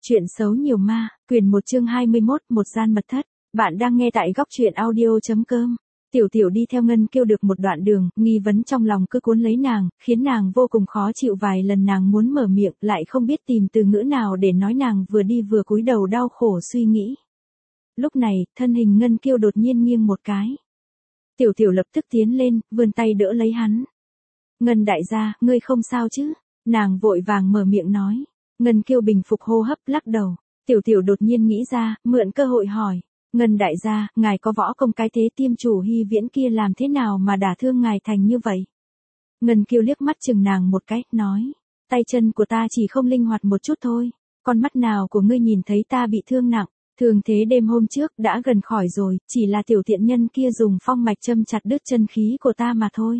Chuyện xấu nhiều ma, quyền 1 chương 21, một gian mật thất. Bạn đang nghe tại góc truyện audio.com. Tiểu Tiểu đi theo Ngân Kiêu được một đoạn đường, nghi vấn trong lòng cứ cuốn lấy nàng, khiến nàng vô cùng khó chịu. Vài lần nàng muốn mở miệng, lại không biết tìm từ ngữ nào để nói, nàng vừa đi vừa cúi đầu đau khổ suy nghĩ. Lúc này, thân hình Ngân Kiêu đột nhiên nghiêng một cái. Tiểu Tiểu lập tức tiến lên, vươn tay đỡ lấy hắn. Ngân đại gia, ngươi không sao chứ? Nàng vội vàng mở miệng nói. Ngân Kiêu bình phục hô hấp, lắc đầu. Tiểu Tiểu đột nhiên nghĩ ra, mượn cơ hội hỏi. Ngân đại gia, ngài có võ công cái thế tiêm chủ Hy Viễn kia làm thế nào mà đả thương ngài thành như vậy? Ngân Kiêu liếc mắt chừng nàng một cái, nói. Tay chân của ta chỉ không linh hoạt một chút thôi. Con mắt nào của ngươi nhìn thấy ta bị thương nặng? Thường thế đêm hôm trước đã gần khỏi rồi, chỉ là tiểu tiện nhân kia dùng phong mạch châm chặt đứt chân khí của ta mà thôi.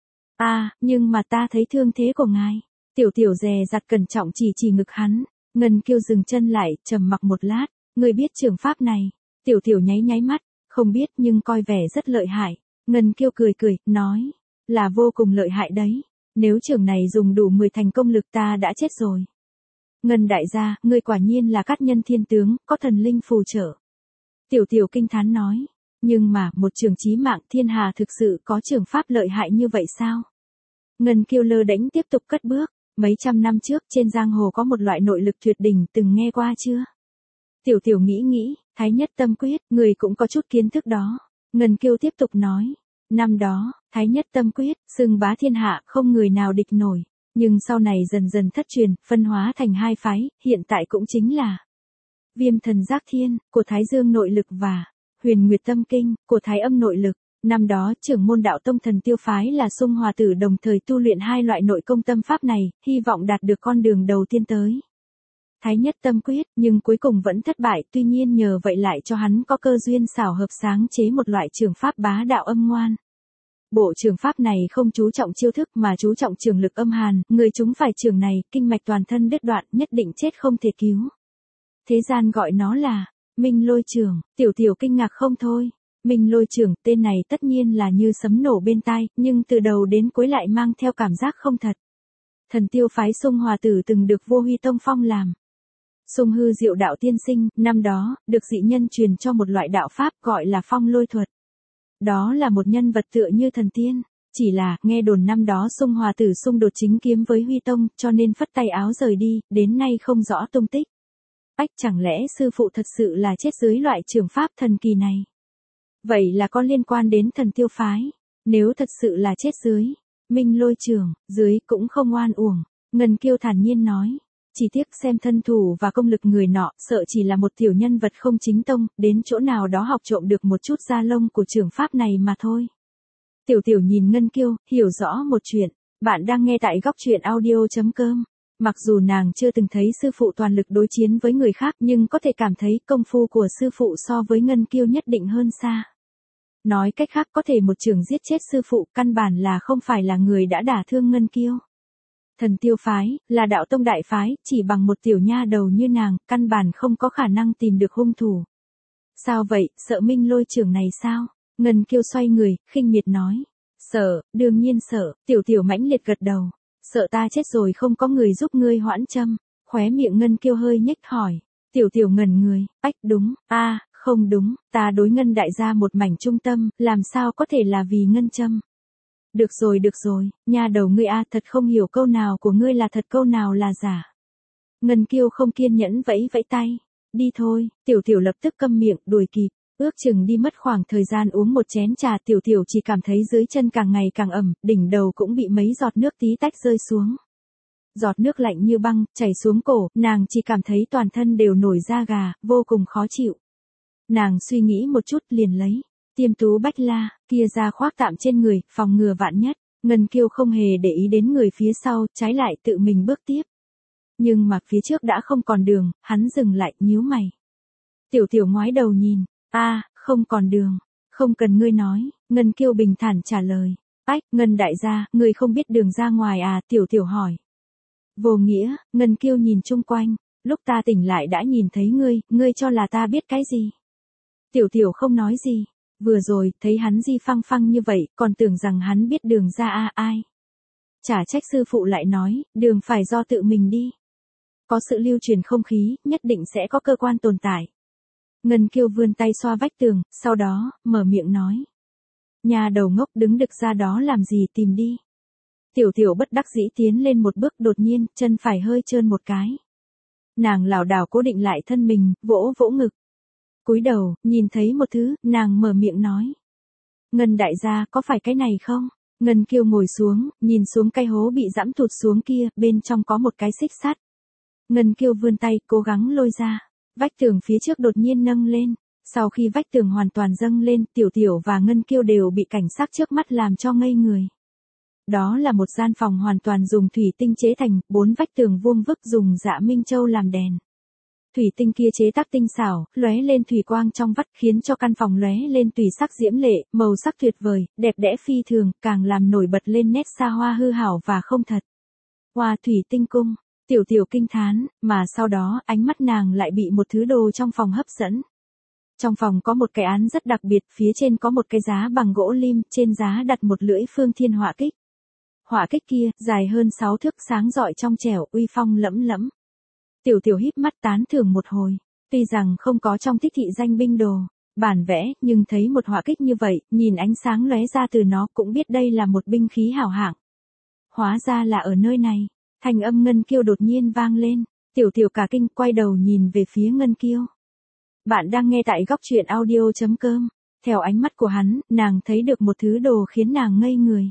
Nhưng mà ta thấy thương thế của ngài. Tiểu Tiểu dè dặt cẩn trọng chỉ ngực hắn. Ngân Kiêu dừng chân lại, trầm mặc một lát. Ngươi biết trường pháp này? Tiểu Tiểu nháy mắt. Không biết nhưng coi vẻ rất lợi hại. Ngân Kiêu cười, nói. Là vô cùng lợi hại đấy. Nếu trường này dùng đủ 10 thành công lực ta đã chết rồi. Ngân đại gia, ngươi quả nhiên là cát nhân thiên tướng, có thần linh phù trợ. Tiểu Tiểu kinh thán nói. Nhưng mà, một trường chí mạng thiên hà thực sự có trường pháp lợi hại như vậy sao? Ngân Kiêu lơ đễnh tiếp tục cất bước. Mấy trăm năm trước trên giang hồ có một loại nội lực tuyệt đỉnh, từng nghe qua chưa? Tiểu Tiểu nghĩ, Thái Nhất Tâm Quyết, người cũng có chút kiến thức đó. Ngân Kiêu tiếp tục nói. Năm đó, Thái Nhất Tâm Quyết, xưng bá thiên hạ, không người nào địch nổi. Nhưng sau này dần dần thất truyền, phân hóa thành hai phái, hiện tại cũng chính là Viêm Thần Giác Thiên, của Thái Dương nội lực và Huyền Nguyệt Tâm Kinh, của Thái Âm nội lực. Năm đó, trưởng môn đạo tông Thần Tiêu phái là Xung Hòa Tử đồng thời tu luyện hai loại nội công tâm pháp này, hy vọng đạt được con đường đầu tiên tới Thái Nhất Tâm Quyết, nhưng cuối cùng vẫn thất bại, tuy nhiên nhờ vậy lại cho hắn có cơ duyên xảo hợp sáng chế một loại trường pháp bá đạo âm ngoan. Bộ trường pháp này không chú trọng chiêu thức mà chú trọng trường lực âm hàn, người chúng phải trường này, kinh mạch toàn thân đứt đoạn, nhất định chết không thể cứu. Thế gian gọi nó là Minh Lôi Trường. Tiểu Tiểu kinh ngạc không thôi. Minh Lôi Trường, tên này tất nhiên là như sấm nổ bên tai, nhưng từ đầu đến cuối lại mang theo cảm giác không thật. Thần Tiêu phái Xung Hòa Tử từng được Vô Huy Tông phong làm Xung Hư Diệu đạo tiên sinh, năm đó, được dị nhân truyền cho một loại đạo pháp gọi là Phong Lôi thuật. Đó là một nhân vật tựa như thần tiên, chỉ là, nghe đồn năm đó Xung Hòa Tử xung đột chính kiếm với Huy Tông, cho nên phất tay áo rời đi, đến nay không rõ tung tích. Chẳng lẽ sư phụ thật sự là chết dưới loại trường pháp thần kỳ này? Vậy là có liên quan đến Thần Tiêu phái. Nếu thật sự là chết dưới Minh Lôi Trường, dưới cũng không oan uổng. Ngân Kiêu thản nhiên nói. Chỉ tiếc xem thân thủ và công lực người nọ, sợ chỉ là một tiểu nhân vật không chính tông, đến chỗ nào đó học trộm được một chút da lông của trường pháp này mà thôi. Tiểu Tiểu nhìn Ngân Kiêu, hiểu rõ một chuyện. Bạn đang nghe tại góc truyện audio.com. Mặc dù nàng chưa từng thấy sư phụ toàn lực đối chiến với người khác, nhưng có thể cảm thấy công phu của sư phụ so với Ngân Kiêu nhất định hơn xa. Nói cách khác, có thể một trường giết chết sư phụ, căn bản là không phải là người đã đả thương Ngân Kiêu. Thần Tiêu phái, là đạo tông đại phái, chỉ bằng một tiểu nha đầu như nàng, căn bản không có khả năng tìm được hung thủ. Sao vậy, sợ Minh Lôi Trường này sao? Ngân Kiêu xoay người, khinh miệt nói. Sợ, đương nhiên sợ. Tiểu Tiểu mãnh liệt gật đầu. Sợ ta chết rồi không có người giúp ngươi hoãn châm. Khóe miệng Ngân Kiêu hơi nhếch hỏi. Tiểu Tiểu ngẩn người, đúng, không đúng, ta đối Ngân đại gia một mảnh trung tâm, làm sao có thể là vì Ngân châm. Được rồi, nha đầu ngươi thật không hiểu câu nào của ngươi là thật câu nào là giả. Ngân Kiêu không kiên nhẫn vẫy tay. Đi thôi, Tiểu Tiểu lập tức câm miệng, đuổi kịp. Ước chừng đi mất khoảng thời gian uống một chén trà, Tiểu Tiểu chỉ cảm thấy dưới chân càng ngày càng ẩm, đỉnh đầu cũng bị mấy giọt nước tí tách rơi xuống. Giọt nước lạnh như băng, chảy xuống cổ, nàng chỉ cảm thấy toàn thân đều nổi da gà, vô cùng khó chịu. Nàng suy nghĩ một chút liền lấy Tiêm Tú Bách La kia ra khoác tạm trên người, phòng ngừa vạn nhất. Ngân Kiêu không hề để ý đến người phía sau, trái lại tự mình bước tiếp. Nhưng mà phía trước đã không còn đường, hắn dừng lại, nhíu mày. Tiểu Tiểu ngoái đầu nhìn. Không còn đường. Không cần ngươi nói. Ngân Kiêu bình thản trả lời. Ngân đại gia, ngươi không biết đường ra ngoài à? Tiểu Tiểu hỏi. Vô nghĩa. Ngân Kiêu nhìn chung quanh. Lúc ta tỉnh lại đã nhìn thấy ngươi cho là ta biết cái gì? Tiểu Tiểu không nói gì. Vừa rồi, thấy hắn di phăng như vậy, còn tưởng rằng hắn biết đường ra ai. Chả trách sư phụ lại nói, đường phải do tự mình đi. có sự lưu truyền không khí, nhất định sẽ có cơ quan tồn tại. Ngân Kiêu vươn tay xoa vách tường, sau đó, mở miệng nói. Nhà đầu ngốc đứng đực ra đó làm gì, tìm đi. Tiểu Tiểu bất đắc dĩ tiến lên một bước, đột nhiên, chân phải hơi trơn một cái. Nàng lảo đảo cố định lại thân mình, vỗ vỗ ngực. Cúi đầu, nhìn thấy một thứ, nàng mở miệng nói. Ngân đại gia, có phải cái này không? Ngân Kiêu ngồi xuống, nhìn xuống cái hố bị giẫm thụt xuống kia, bên trong có một cái xích sắt. Ngân Kiêu vươn tay, cố gắng lôi ra. Vách tường phía trước đột nhiên nâng lên. Sau khi vách tường hoàn toàn dâng lên, Tiểu Tiểu và Ngân Kiêu đều bị cảnh sắc trước mắt làm cho ngây người. Đó là một gian phòng hoàn toàn dùng thủy tinh chế thành, 4 vách tường vuông vức dùng dạ minh châu làm đèn. Thủy tinh kia chế tác tinh xảo, lóe lên thủy quang trong vắt, khiến cho căn phòng lóe lên tùy sắc diễm lệ, màu sắc tuyệt vời, đẹp đẽ phi thường, càng làm nổi bật lên nét xa hoa hư hảo và không thật. Hoa thủy tinh cung, Tiểu Tiểu kinh thán, mà sau đó, ánh mắt nàng lại bị một thứ đồ trong phòng hấp dẫn. Trong phòng có một cái án rất đặc biệt, phía trên có một cái giá bằng gỗ lim, trên giá đặt một lưỡi phương thiên họa kích. Họa kích kia, dài hơn 6 thước, sáng rọi trong trẻo, uy phong lẫm lẫm. Tiểu Tiểu híp mắt tán thưởng một hồi, tuy rằng không có trong thích thị danh binh đồ, bản vẽ, nhưng thấy một họa kích như vậy, nhìn ánh sáng lóe ra từ nó cũng biết đây là một binh khí hảo hạng. Hóa ra là ở nơi này, thanh âm Ngân Kiêu đột nhiên vang lên, Tiểu Tiểu cả kinh quay đầu nhìn về phía Ngân Kiêu. Bạn đang nghe tại góc truyện audio.com, theo ánh mắt của hắn, nàng thấy được một thứ đồ khiến nàng ngây người.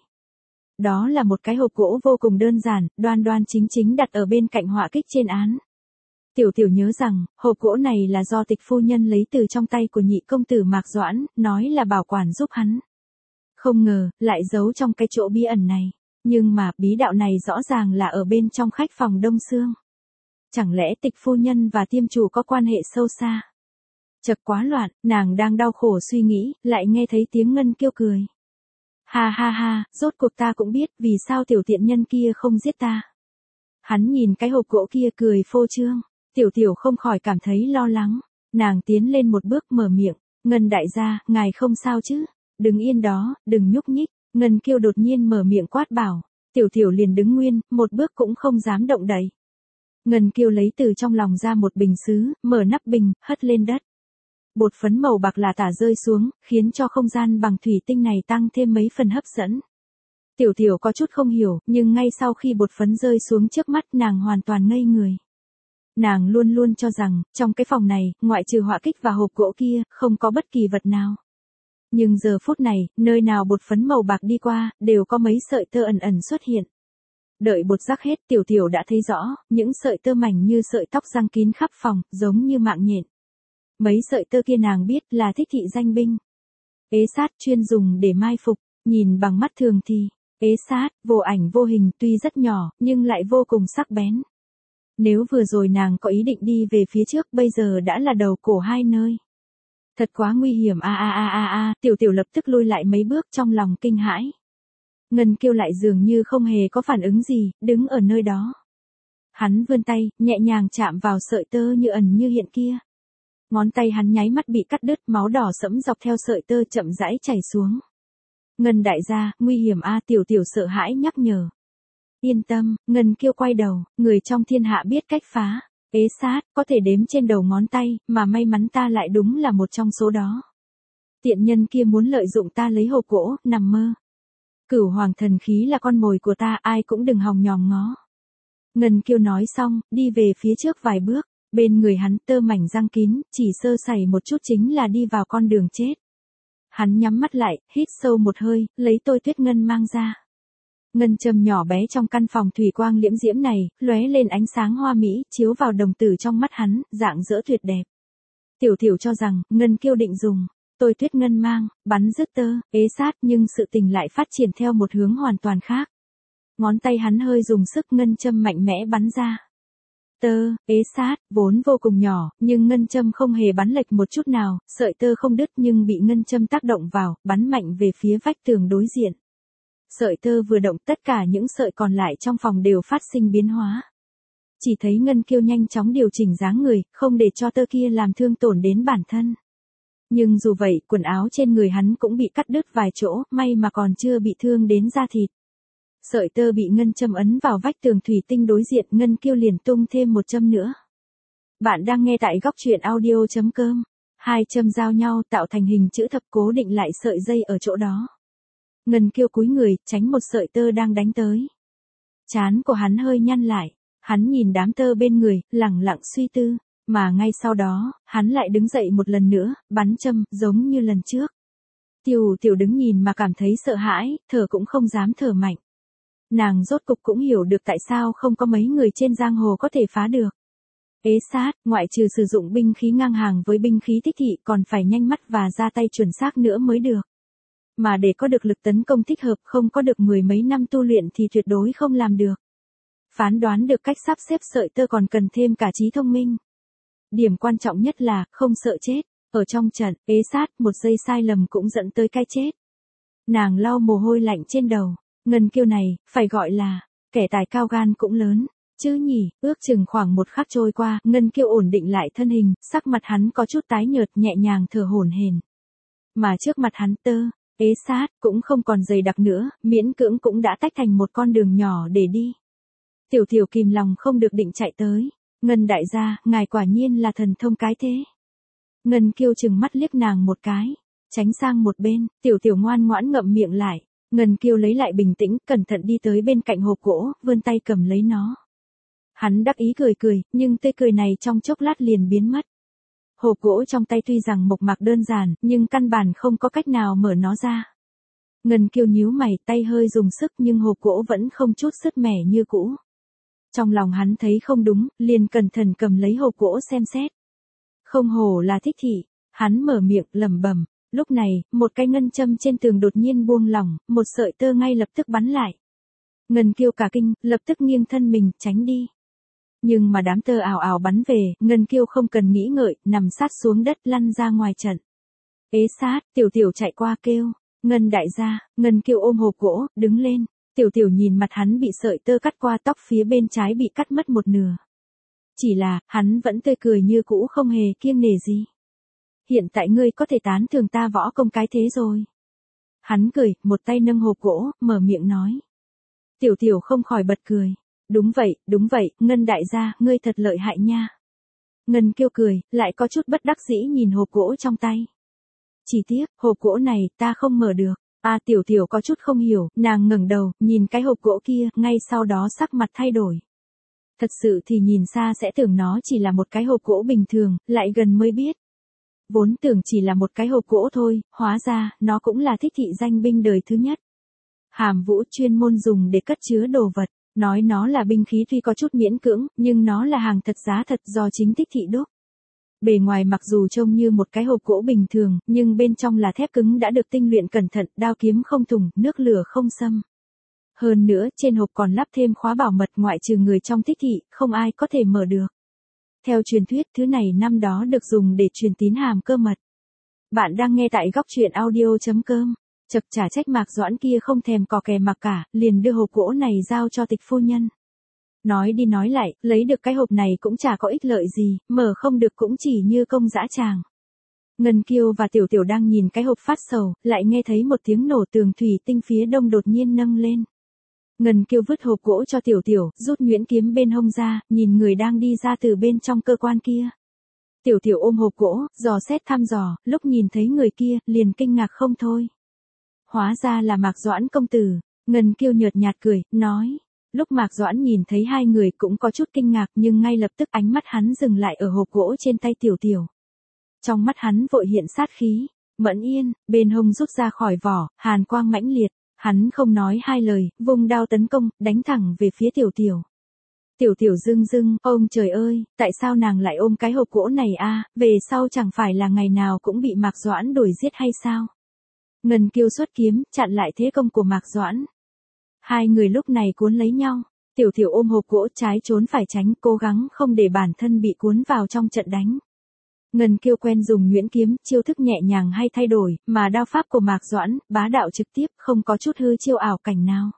Đó là một cái hộp gỗ vô cùng đơn giản, đoan đoan chính chính đặt ở bên cạnh họa kích trên án. Tiểu Tiểu nhớ rằng, hộp gỗ này là do Tịch phu nhân lấy từ trong tay của nhị công tử Mạc Doãn, nói là bảo quản giúp hắn. Không ngờ, lại giấu trong cái chỗ bí ẩn này. Nhưng mà, bí đạo này rõ ràng là ở bên trong khách phòng Đông Sương. Chẳng lẽ Tịch phu nhân và tiêm chủ có quan hệ sâu xa? Chật quá loạn, nàng đang đau khổ suy nghĩ, lại nghe thấy tiếng Ngân Kiêu cười. Ha ha ha, rốt cuộc ta cũng biết vì sao tiểu tiện nhân kia không giết ta. Hắn nhìn cái hộp gỗ kia cười phô trương, Tiểu Tiểu không khỏi cảm thấy lo lắng. Nàng tiến lên một bước mở miệng, Ngân đại gia, ngài không sao chứ? Đừng yên đó, đừng nhúc nhích. Ngân Kiêu đột nhiên mở miệng quát bảo, Tiểu Tiểu liền đứng nguyên, một bước cũng không dám động đậy. Ngân Kiêu lấy từ trong lòng ra một bình sứ, mở nắp bình, hất lên đất. Bột phấn màu bạc là tả rơi xuống, khiến cho không gian bằng thủy tinh này tăng thêm mấy phần hấp dẫn. Tiểu Tiểu có chút không hiểu, nhưng ngay sau khi bột phấn rơi xuống trước mắt nàng hoàn toàn ngây người. Nàng luôn luôn cho rằng, trong cái phòng này, ngoại trừ họa kích và hộp gỗ kia, không có bất kỳ vật nào. Nhưng giờ phút này, nơi nào bột phấn màu bạc đi qua, đều có mấy sợi tơ ẩn ẩn xuất hiện. Đợi bột rắc hết, Tiểu Tiểu đã thấy rõ, những sợi tơ mảnh như sợi tóc giăng kín khắp phòng, giống như mạng nhện. Mấy sợi tơ kia nàng biết là thích thị danh binh. Ế sát chuyên dùng để mai phục, nhìn bằng mắt thường thì, ế sát, vô ảnh vô hình tuy rất nhỏ, nhưng lại vô cùng sắc bén. Nếu vừa rồi nàng có ý định đi về phía trước, bây giờ đã là đầu cổ hai nơi. Thật quá nguy hiểm Tiểu Tiểu lập tức lui lại mấy bước trong lòng kinh hãi. Ngân Kiêu lại dường như không hề có phản ứng gì, đứng ở nơi đó. Hắn vươn tay, nhẹ nhàng chạm vào sợi tơ như ẩn như hiện kia. Ngón tay hắn nháy mắt bị cắt đứt, máu đỏ sẫm dọc theo sợi tơ chậm rãi chảy xuống. Ngân đại gia, nguy hiểm Tiểu Tiểu sợ hãi nhắc nhở. Yên tâm, Ngân Kiêu quay đầu, người trong thiên hạ biết cách phá. Ế sát, có thể đếm trên đầu ngón tay, mà may mắn ta lại đúng là một trong số đó. Tiện nhân kia muốn lợi dụng ta lấy hộp gỗ, nằm mơ. Cửu hoàng thần khí là con mồi của ta, ai cũng đừng hòng nhòm ngó. Ngân Kiêu nói xong, đi về phía trước vài bước. Bên người hắn tơ mảnh răng kín, chỉ sơ sẩy một chút chính là đi vào con đường chết. Hắn nhắm mắt lại, hít sâu một hơi, lấy tôi tuyết ngân mang ra. Ngân châm nhỏ bé trong căn phòng thủy quang liễm diễm này, lóe lên ánh sáng hoa mỹ, chiếu vào đồng tử trong mắt hắn, dạng dỡ tuyệt đẹp. Tiểu Tiểu cho rằng, Ngân Kiêu định dùng tôi tuyết ngân mang, bắn dứt tơ, ế sát, nhưng sự tình lại phát triển theo một hướng hoàn toàn khác. Ngón tay hắn hơi dùng sức, ngân châm mạnh mẽ bắn ra. Tơ, ế sát, vốn vô cùng nhỏ, nhưng ngân châm không hề bắn lệch một chút nào, sợi tơ không đứt nhưng bị ngân châm tác động vào, bắn mạnh về phía vách tường đối diện. Sợi tơ vừa động, tất cả những sợi còn lại trong phòng đều phát sinh biến hóa. Chỉ thấy Ngân Kiêu nhanh chóng điều chỉnh dáng người, không để cho tơ kia làm thương tổn đến bản thân. Nhưng dù vậy, quần áo trên người hắn cũng bị cắt đứt vài chỗ, may mà còn chưa bị thương đến da thịt. Sợi tơ bị ngân châm ấn vào vách tường thủy tinh đối diện, Ngân Kiêu liền tung thêm một châm nữa. Bạn đang nghe tại góc truyện audio.com. Hai châm giao nhau tạo thành hình chữ thập cố định lại sợi dây ở chỗ đó. Ngân Kiêu cúi người, tránh một sợi tơ đang đánh tới. Trán của hắn hơi nhăn lại, hắn nhìn đám tơ bên người, lẳng lặng suy tư, mà ngay sau đó, hắn lại đứng dậy một lần nữa, bắn châm, giống như lần trước. Tiểu Tiểu đứng nhìn mà cảm thấy sợ hãi, thở cũng không dám thở mạnh. Nàng rốt cục cũng hiểu được tại sao không có mấy người trên giang hồ có thể phá được. Ế sát, ngoại trừ sử dụng binh khí ngang hàng với binh khí thích thị còn phải nhanh mắt và ra tay chuẩn xác nữa mới được. Mà để có được lực tấn công thích hợp không có được mười mấy năm tu luyện thì tuyệt đối không làm được. Phán đoán được cách sắp xếp sợi tơ còn cần thêm cả trí thông minh. Điểm quan trọng nhất là không sợ chết. Ở trong trận, Ế sát, một giây sai lầm cũng dẫn tới cái chết. Nàng lau mồ hôi lạnh trên đầu. Ngân Kiêu này, phải gọi là kẻ tài cao gan cũng lớn, chứ nhỉ. Ước chừng khoảng một khắc trôi qua, Ngân Kiêu ổn định lại thân hình, sắc mặt hắn có chút tái nhợt, nhẹ nhàng thở hổn hển. Mà trước mặt hắn Ế sát cũng không còn dày đặc nữa, miễn cưỡng cũng đã tách thành một con đường nhỏ để đi. Tiểu Tiểu kìm lòng không được định chạy tới. Ngân đại gia, ngài quả nhiên là thần thông cái thế. Ngân Kiêu chừng mắt liếc nàng một cái, tránh sang một bên. Tiểu Tiểu ngoan ngoãn ngậm miệng lại. Ngân Kiêu lấy lại bình tĩnh, cẩn thận đi tới bên cạnh hộp gỗ, vươn tay cầm lấy nó. Hắn đắc ý cười cười, nhưng tươi cười này trong chốc lát liền biến mất. Hộp gỗ trong tay tuy rằng mộc mạc đơn giản, nhưng căn bản không có cách nào mở nó ra. Ngân Kiêu nhíu mày, tay hơi dùng sức nhưng hộp gỗ vẫn không chút sứt mẻ như cũ. Trong lòng hắn thấy không đúng, liền cẩn thận cầm lấy hộp gỗ xem xét. Không hổ là thích thị, hắn mở miệng lẩm bẩm. Lúc này, một cái ngân châm trên tường đột nhiên buông lỏng, một sợi tơ ngay lập tức bắn lại. Ngân Kiêu cả kinh, lập tức nghiêng thân mình, tránh đi. Nhưng mà đám tơ ảo ảo bắn về, Ngân Kiêu không cần nghĩ ngợi, nằm sát xuống đất lăn ra ngoài trận. Ế sát, Tiểu Tiểu chạy qua kêu. Ngân đại gia. Ngân Kiêu ôm hộp gỗ, đứng lên. Tiểu Tiểu nhìn mặt hắn bị sợi tơ cắt qua, tóc phía bên trái bị cắt mất một nửa. Chỉ là, hắn vẫn tươi cười như cũ, không hề kiêng nể gì. Hiện tại ngươi có thể tán thưởng ta võ công cái thế rồi. Hắn cười, một tay nâng hộp gỗ, mở miệng nói. Tiểu Tiểu không khỏi bật cười. Đúng vậy, Ngân đại gia, ngươi thật lợi hại nha. Ngân Kiêu cười, lại có chút bất đắc dĩ nhìn hộp gỗ trong tay. Chỉ tiếc, hộp gỗ này, ta không mở được. Tiểu Tiểu có chút không hiểu, nàng ngẩng đầu, nhìn cái hộp gỗ kia, ngay sau đó sắc mặt thay đổi. Thật sự thì nhìn xa sẽ tưởng nó chỉ là một cái hộp gỗ bình thường, lại gần mới biết. Vốn tưởng chỉ là một cái hộp gỗ thôi, hóa ra, nó cũng là thích thị danh binh đời thứ nhất. Hàm Vũ chuyên môn dùng để cất chứa đồ vật, nói nó là binh khí tuy có chút miễn cưỡng, nhưng nó là hàng thật giá thật do chính thích thị đúc. Bề ngoài mặc dù trông như một cái hộp gỗ bình thường, nhưng bên trong là thép cứng đã được tinh luyện cẩn thận, đao kiếm không thủng, nước lửa không xâm. Hơn nữa, trên hộp còn lắp thêm khóa bảo mật, ngoại trừ người trong thích thị, không ai có thể mở được. Theo truyền thuyết, thứ này năm đó được dùng để truyền tín hàm cơ mật. Bạn đang nghe tại góc truyện audio.com. Chật chả trách Mạc Doãn kia không thèm cò kè mặc cả, liền đưa hộp gỗ này giao cho Tịch phu nhân. Nói đi nói lại, lấy được cái hộp này cũng chả có ích lợi gì, mở không được cũng chỉ như công dã tràng. Ngân Kiêu và Tiểu Tiểu đang nhìn cái hộp phát sầu, lại nghe thấy một tiếng nổ, tường thủy tinh phía đông đột nhiên nâng lên. Ngân Kiêu vứt hộp gỗ cho Tiểu Tiểu, rút nhuyễn kiếm bên hông ra, nhìn người đang đi ra từ bên trong cơ quan kia. Tiểu Tiểu ôm hộp gỗ, dò xét thăm dò, lúc nhìn thấy người kia, liền kinh ngạc không thôi. Hóa ra là Mạc Doãn công tử. Ngân Kiêu nhợt nhạt cười, nói. Lúc Mạc Doãn nhìn thấy hai người cũng có chút kinh ngạc, nhưng ngay lập tức ánh mắt hắn dừng lại ở hộp gỗ trên tay Tiểu Tiểu. Trong mắt hắn vội hiện sát khí. Mẫn Yên, bên hông rút ra khỏi vỏ, hàn quang mãnh liệt. Hắn không nói hai lời, vung đao tấn công, đánh thẳng về phía Tiểu Tiểu. Tiểu Tiểu rưng rưng, ôm trời ơi, tại sao nàng lại ôm cái hộp gỗ này về sau chẳng phải là ngày nào cũng bị Mạc Doãn đuổi giết hay sao? Ngân Kiêu xuất kiếm, chặn lại thế công của Mạc Doãn. Hai người lúc này cuốn lấy nhau, Tiểu Tiểu ôm hộp gỗ trái trốn phải tránh, cố gắng không để bản thân bị cuốn vào trong trận đánh. Ngân Kiêu quen dùng nhuyễn kiếm, chiêu thức nhẹ nhàng hay thay đổi, mà đao pháp của Mạc Doãn, bá đạo trực tiếp, không có chút hư chiêu ảo cảnh nào.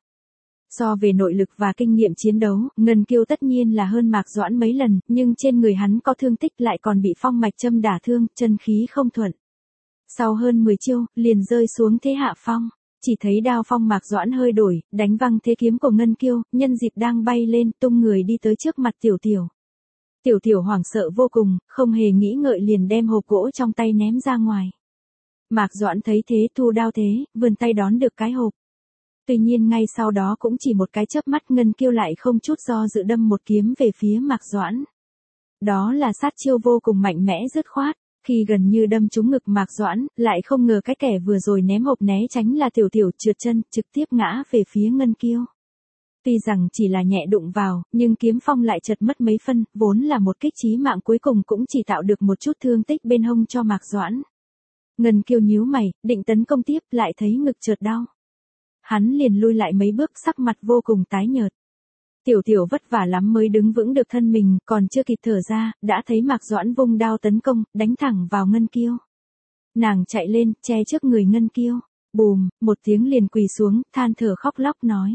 So về nội lực và kinh nghiệm chiến đấu, Ngân Kiêu tất nhiên là hơn Mạc Doãn mấy lần, nhưng trên người hắn có thương tích, lại còn bị phong mạch châm đả thương, chân khí không thuận. Sau hơn 10 chiêu, liền rơi xuống thế hạ phong. chỉ thấy đao phong Mạc Doãn hơi đổi, đánh văng thế kiếm của Ngân Kiêu, nhân dịp đang bay lên, tung người đi tới trước mặt Tiểu Tiểu. Tiểu Tiểu hoảng sợ vô cùng, không hề nghĩ ngợi liền đem hộp gỗ trong tay ném ra ngoài. Mạc Doãn thấy thế thu đao thế, vươn tay đón được cái hộp. Tuy nhiên ngay sau đó cũng chỉ một cái chớp mắt Ngân Kiêu lại không chút do dự đâm một kiếm về phía Mạc Doãn. Đó là sát chiêu vô cùng mạnh mẽ dứt khoát, khi gần như đâm trúng ngực Mạc Doãn, lại không ngờ cái kẻ vừa rồi ném hộp né tránh là Tiểu Tiểu trượt chân, trực tiếp ngã về phía Ngân Kiêu. Tuy rằng chỉ là nhẹ đụng vào, nhưng kiếm phong lại chật mất mấy phân, vốn là một kích chí mạng cuối cùng cũng chỉ tạo được một chút thương tích bên hông cho Mạc Doãn. Ngân Kiêu nhíu mày, định tấn công tiếp, lại thấy ngực chợt đau. Hắn liền lui lại mấy bước, sắc mặt vô cùng tái nhợt. Tiểu Tiểu vất vả lắm mới đứng vững được thân mình, còn chưa kịp thở ra, đã thấy Mạc Doãn vung đao tấn công, đánh thẳng vào Ngân Kiêu. Nàng chạy lên, che trước người Ngân Kiêu, bùm, một tiếng liền quỳ xuống, than thở khóc lóc nói.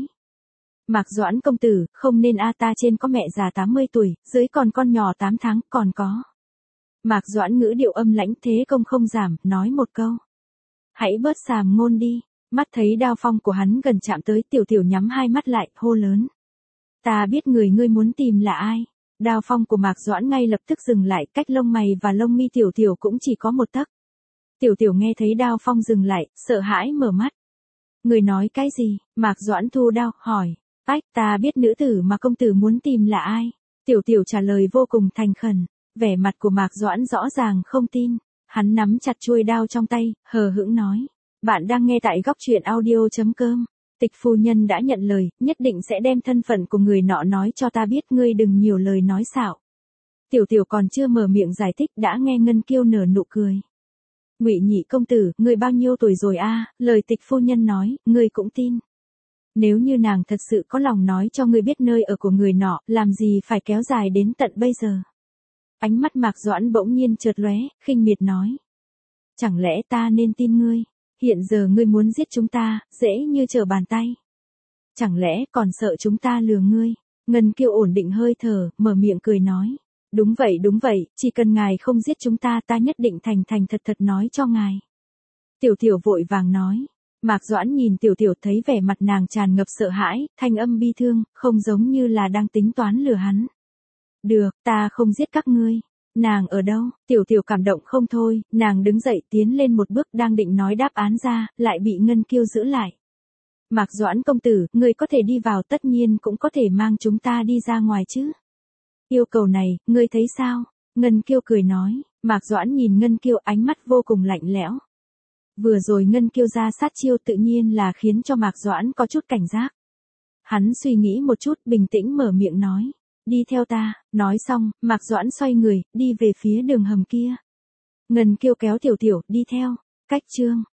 Mạc Doãn công tử, không nên ta trên có mẹ già 80 tuổi, dưới còn con nhỏ 8 tháng, còn có. Mạc Doãn ngữ điệu âm lãnh thế công không giảm, nói một câu. Hãy bớt sàm ngôn đi, mắt thấy đao phong của hắn gần chạm tới, Tiểu Tiểu nhắm hai mắt lại, hô lớn. Ta biết người ngươi muốn tìm là ai. Đao phong của Mạc Doãn ngay lập tức dừng lại, cách lông mày và lông mi Tiểu Tiểu cũng chỉ có một tấc. Tiểu Tiểu nghe thấy đao phong dừng lại, sợ hãi mở mắt. Người nói cái gì? Mạc Doãn thu đao, hỏi. Ách, ta biết nữ tử mà công tử muốn tìm là ai. Tiểu Tiểu trả lời vô cùng thành khẩn, vẻ mặt của Mạc Doãn rõ ràng không tin. Hắn nắm chặt chuôi đao trong tay, hờ hững nói. Bạn đang nghe tại góc truyện audio.com. Tịch phu nhân đã nhận lời, nhất định sẽ đem thân phận của người nọ nói cho ta biết, ngươi đừng nhiều lời nói xạo. Tiểu Tiểu còn chưa mở miệng giải thích đã nghe Ngân Kiêu nở nụ cười. Ngụy Nhị công tử, ngươi bao nhiêu tuổi rồi a? Lời tịch phu nhân nói, ngươi cũng tin. Nếu như nàng thật sự có lòng nói cho ngươi biết nơi ở của người nọ, làm gì phải kéo dài đến tận bây giờ. Ánh mắt Mạc Doãn bỗng nhiên chợt lóe, khinh miệt nói. Chẳng lẽ ta nên tin ngươi? Hiện giờ ngươi muốn giết chúng ta, dễ như trở bàn tay. Chẳng lẽ còn sợ chúng ta lừa ngươi? Ngân Kiêu ổn định hơi thở, mở miệng cười nói. Đúng vậy, chỉ cần ngài không giết chúng ta, ta nhất định thành thành thật thật nói cho ngài. Tiểu Tiểu vội vàng nói. Mạc Doãn nhìn Tiểu Tiểu thấy vẻ mặt nàng tràn ngập sợ hãi, thanh âm bi thương, không giống như là đang tính toán lừa hắn. Được, ta không giết các ngươi. Nàng ở đâu? Tiểu Tiểu cảm động không thôi, nàng đứng dậy tiến lên một bước đang định nói đáp án ra, lại bị Ngân Kiêu giữ lại. Mạc Doãn công tử, ngươi có thể đi vào, tất nhiên cũng có thể mang chúng ta đi ra ngoài chứ. Yêu cầu này, ngươi thấy sao? Ngân Kiêu cười nói. Mạc Doãn nhìn Ngân Kiêu, ánh mắt vô cùng lạnh lẽo. Vừa rồi Ngân Kiêu ra sát chiêu tự nhiên là khiến cho Mạc Doãn có chút cảnh giác. Hắn suy nghĩ một chút, bình tĩnh mở miệng nói. Đi theo ta, nói xong, Mạc Doãn xoay người, đi về phía đường hầm kia. Ngân Kiêu kéo Tiểu Tiểu, đi theo. Cách chương.